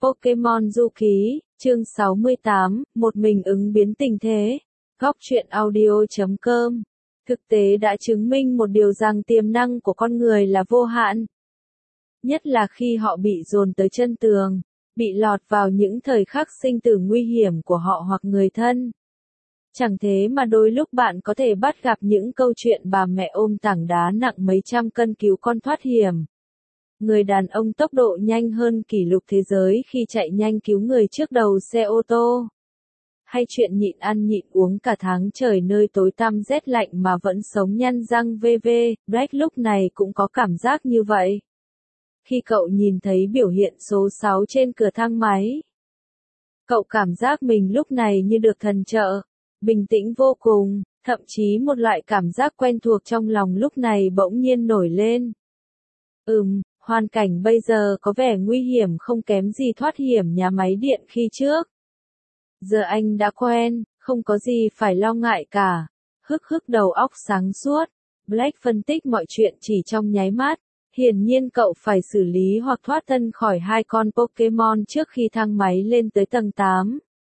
Pokemon Du Ký, chương 68, một mình ứng biến tình thế. Góc truyện audio.com. Thực tế đã chứng minh một điều rằng tiềm năng của con người là vô hạn. Nhất là khi họ bị dồn tới chân tường, bị lọt vào những thời khắc sinh tử nguy hiểm của họ hoặc người thân. Chẳng thế mà đôi lúc bạn có thể bắt gặp những câu chuyện bà mẹ ôm tảng đá nặng mấy trăm cân cứu con thoát hiểm. Người đàn ông tốc độ nhanh hơn kỷ lục thế giới khi chạy nhanh cứu người trước đầu xe ô tô. Hay chuyện nhịn ăn nhịn uống cả tháng trời nơi tối tăm rét lạnh mà vẫn sống nhăn răng vv. Black lúc này cũng có cảm giác như vậy. Khi cậu nhìn thấy biểu hiện số 6 trên cửa thang máy, cậu cảm giác mình lúc này như được thần trợ, bình tĩnh vô cùng, thậm chí một loại cảm giác quen thuộc trong lòng lúc này bỗng nhiên nổi lên. Hoàn cảnh bây giờ có vẻ nguy hiểm không kém gì thoát hiểm nhà máy điện khi trước. Giờ anh đã quen, không có gì phải lo ngại cả. Hức đầu óc sáng suốt. Black phân tích mọi chuyện chỉ trong nháy mắt. Hiển nhiên cậu phải xử lý hoặc thoát thân khỏi hai con Pokemon trước khi thang máy lên tới tầng 8.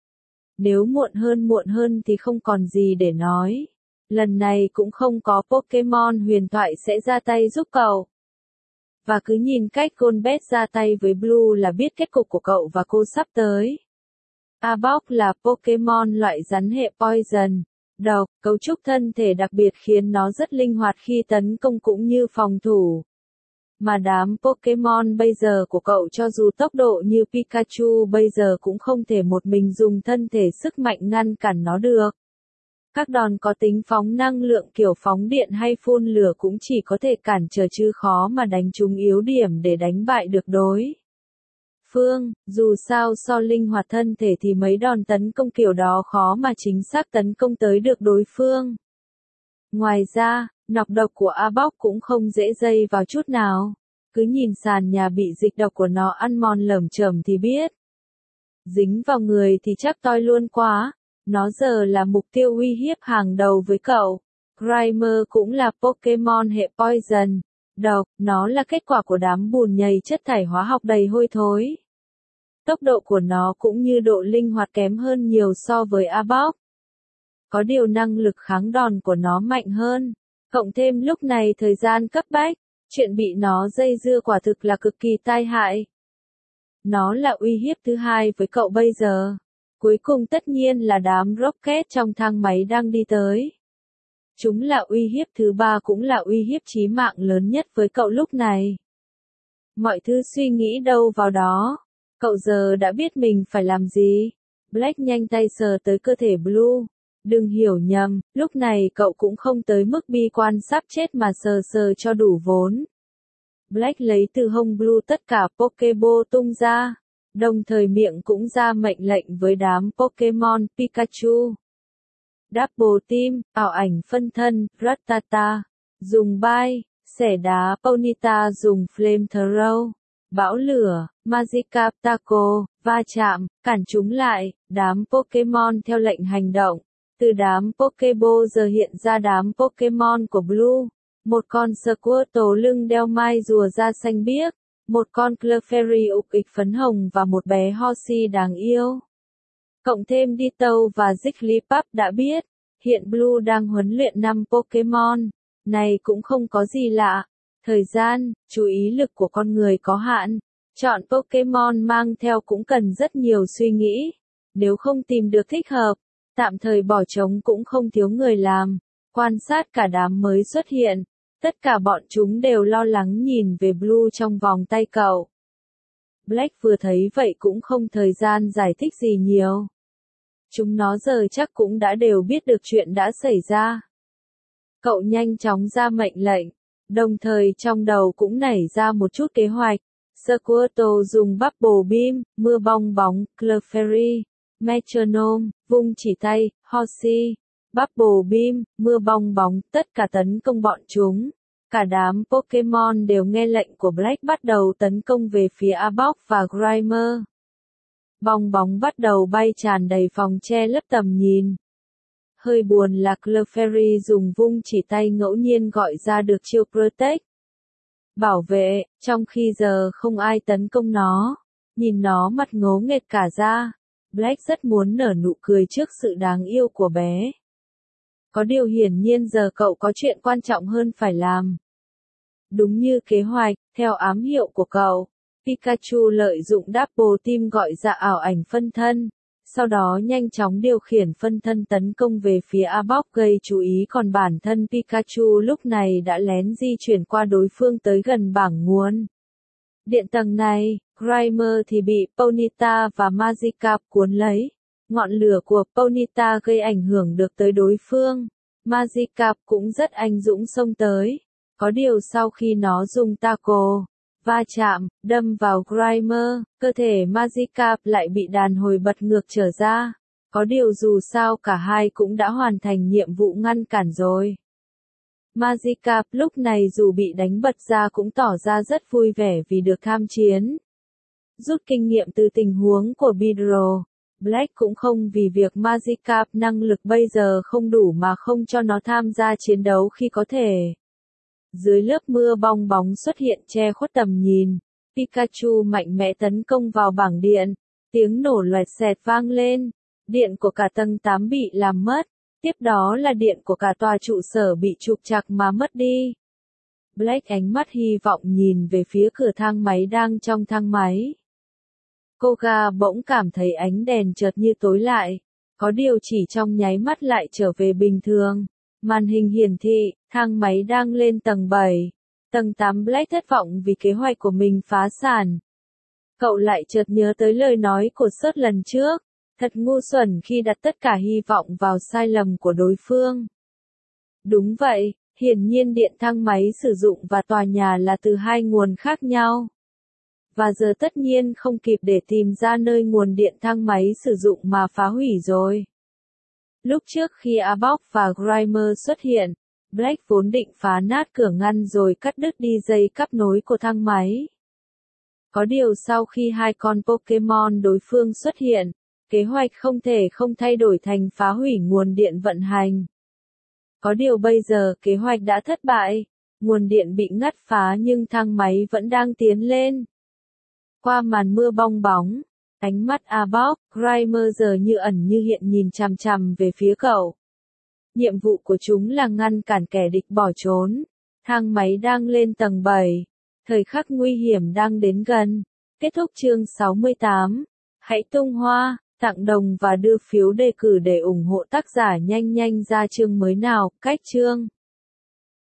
Nếu muộn hơn thì không còn gì để nói. Lần này cũng không có Pokemon huyền thoại sẽ ra tay giúp cậu. Và cứ nhìn cách Golbat ra tay với Blue là biết kết cục của cậu và cô sắp tới. Arbok là Pokemon loại rắn hệ Poison, độc, cấu trúc thân thể đặc biệt khiến nó rất linh hoạt khi tấn công cũng như phòng thủ. Mà đám Pokemon bây giờ của cậu cho dù tốc độ như Pikachu bây giờ cũng không thể một mình dùng thân thể sức mạnh ngăn cản nó được. Các đòn có tính phóng năng lượng kiểu phóng điện hay phun lửa cũng chỉ có thể cản trở chứ khó mà đánh trúng yếu điểm để đánh bại được đối phương. Dù sao so linh hoạt thân thể thì mấy đòn tấn công kiểu đó khó mà chính xác tấn công tới được đối phương. Ngoài ra, nọc độc của Arbok cũng không dễ dây vào chút nào. Cứ nhìn sàn nhà bị dịch độc của nó ăn mòn lởm chởm thì biết. Dính vào người thì chắc toi luôn quá. Nó giờ là mục tiêu uy hiếp hàng đầu với cậu. Grimer cũng là Pokemon hệ Poison, độc, nó là kết quả của đám bùn nhầy chất thải hóa học đầy hôi thối. Tốc độ của nó cũng như độ linh hoạt kém hơn nhiều so với Arbok. Có điều năng lực kháng đòn của nó mạnh hơn. Cộng thêm lúc này thời gian cấp bách, chuyện bị nó dây dưa quả thực là cực kỳ tai hại. Nó là uy hiếp thứ hai với cậu bây giờ. Cuối cùng tất nhiên là đám Rocket trong thang máy đang đi tới. Chúng là uy hiếp thứ ba cũng là uy hiếp chí mạng lớn nhất với cậu lúc này. Mọi thứ suy nghĩ đâu vào đó. Cậu giờ đã biết mình phải làm gì. Black nhanh tay sờ tới cơ thể Blue. Đừng hiểu nhầm, lúc này cậu cũng không tới mức bi quan sắp chết mà sờ sờ cho đủ vốn. Black lấy từ hông Blue tất cả Pokeball tung ra. Đồng thời miệng cũng ra mệnh lệnh với đám Pokemon Pikachu. Double Team, ảo ảnh phân thân, Rattata, dùng bay, xẻ đá Ponyta dùng Flamethrower, bão lửa, Magikarp Taco, va chạm, cản chúng lại, đám Pokemon theo lệnh hành động. Từ đám Pokeball giờ hiện ra đám Pokemon của Blue, một con Squirtle lưng đeo mai rùa da xanh biếc. Một con Clefairy ục ịch phấn hồng và một bé Horsey đáng yêu. Cộng thêm Ditto và Jigglypuff đã biết, hiện Blue đang huấn luyện 5 Pokemon. Này cũng không có gì lạ. Thời gian, chú ý lực của con người có hạn. Chọn Pokemon mang theo cũng cần rất nhiều suy nghĩ. Nếu không tìm được thích hợp, tạm thời bỏ trống cũng không thiếu người làm. Quan sát cả đám mới xuất hiện. Tất cả bọn chúng đều lo lắng nhìn về Blue trong vòng tay cậu. Black vừa thấy vậy cũng không thời gian giải thích gì nhiều. Chúng nó giờ chắc cũng đã đều biết được chuyện đã xảy ra. Cậu nhanh chóng ra mệnh lệnh, đồng thời trong đầu cũng nảy ra một chút kế hoạch. Squirtle dùng Bubble Beam, mưa bong bóng, Clefairy, Metronome, vung chỉ tay, Horsey. Bubble Beam, mưa bong bóng, tất cả tấn công bọn chúng. Cả đám Pokemon đều nghe lệnh của Black bắt đầu tấn công về phía Arbok và Grimer. Bong bóng bắt đầu bay tràn đầy phòng che lấp tầm nhìn. Hơi buồn là Clefairy dùng vung chỉ tay ngẫu nhiên gọi ra được chiêu Protect. Bảo vệ, trong khi giờ không ai tấn công nó. Nhìn nó mặt ngố nghệt cả ra. Black rất muốn nở nụ cười trước sự đáng yêu của bé. Có điều hiển nhiên giờ cậu có chuyện quan trọng hơn phải làm. Đúng như kế hoạch, theo ám hiệu của cậu, Pikachu lợi dụng Double Team gọi ra ảo ảnh phân thân, sau đó nhanh chóng điều khiển phân thân tấn công về phía Arbok gây chú ý, còn bản thân Pikachu lúc này đã lén di chuyển qua đối phương tới gần bảng nguồn điện tầng này. Grimer thì bị Ponyta và Magikarp cuốn lấy. Ngọn lửa của Ponyta gây ảnh hưởng được tới đối phương. Magikarp cũng rất anh dũng xông tới. Có điều sau khi nó dùng taco va chạm, đâm vào Grimer, cơ thể Magikarp lại bị đàn hồi bật ngược trở ra. Có điều dù sao cả hai cũng đã hoàn thành nhiệm vụ ngăn cản rồi. Magikarp lúc này dù bị đánh bật ra cũng tỏ ra rất vui vẻ vì được tham chiến. Rút kinh nghiệm từ tình huống của Beedrill, Black cũng không vì việc Magikarp năng lực bây giờ không đủ mà không cho nó tham gia chiến đấu khi có thể. Dưới lớp mưa bong bóng xuất hiện che khuất tầm nhìn, Pikachu mạnh mẽ tấn công vào bảng điện, tiếng nổ loẹt xẹt vang lên, điện của cả tầng 8 bị làm mất, tiếp đó là điện của cả tòa trụ sở bị trục trặc mà mất đi. Black ánh mắt hy vọng nhìn về phía cửa thang máy đang trong thang máy. Koga bỗng cảm thấy ánh đèn chợt như tối lại, có điều chỉ trong nháy mắt lại trở về bình thường. Màn hình hiển thị, thang máy đang lên tầng 7. Tầng 8 Black thất vọng vì kế hoạch của mình phá sản. Cậu lại chợt nhớ tới lời nói của Sớt lần trước. Thật ngu xuẩn khi đặt tất cả hy vọng vào sai lầm của đối phương. Đúng vậy, hiển nhiên điện thang máy sử dụng và tòa nhà là từ hai nguồn khác nhau. Và giờ tất nhiên không kịp để tìm ra nơi nguồn điện thang máy sử dụng mà phá hủy rồi. Lúc trước khi Arbok và Grimer xuất hiện, Black vốn định phá nát cửa ngăn rồi cắt đứt đi dây cáp nối của thang máy. Có điều sau khi hai con Pokémon đối phương xuất hiện, kế hoạch không thể không thay đổi thành phá hủy nguồn điện vận hành. Có điều bây giờ kế hoạch đã thất bại, nguồn điện bị ngắt phá nhưng thang máy vẫn đang tiến lên. Qua màn mưa bong bóng, ánh mắt Arbok, Grimer giờ như ẩn như hiện nhìn chằm chằm về phía cậu. Nhiệm vụ của chúng là ngăn cản kẻ địch bỏ trốn. Thang máy đang lên tầng 7. Thời khắc nguy hiểm đang đến gần. Kết thúc chương 68. Hãy tung hoa, tặng đồng và đưa phiếu đề cử để ủng hộ tác giả nhanh nhanh ra chương mới nào. Cách chương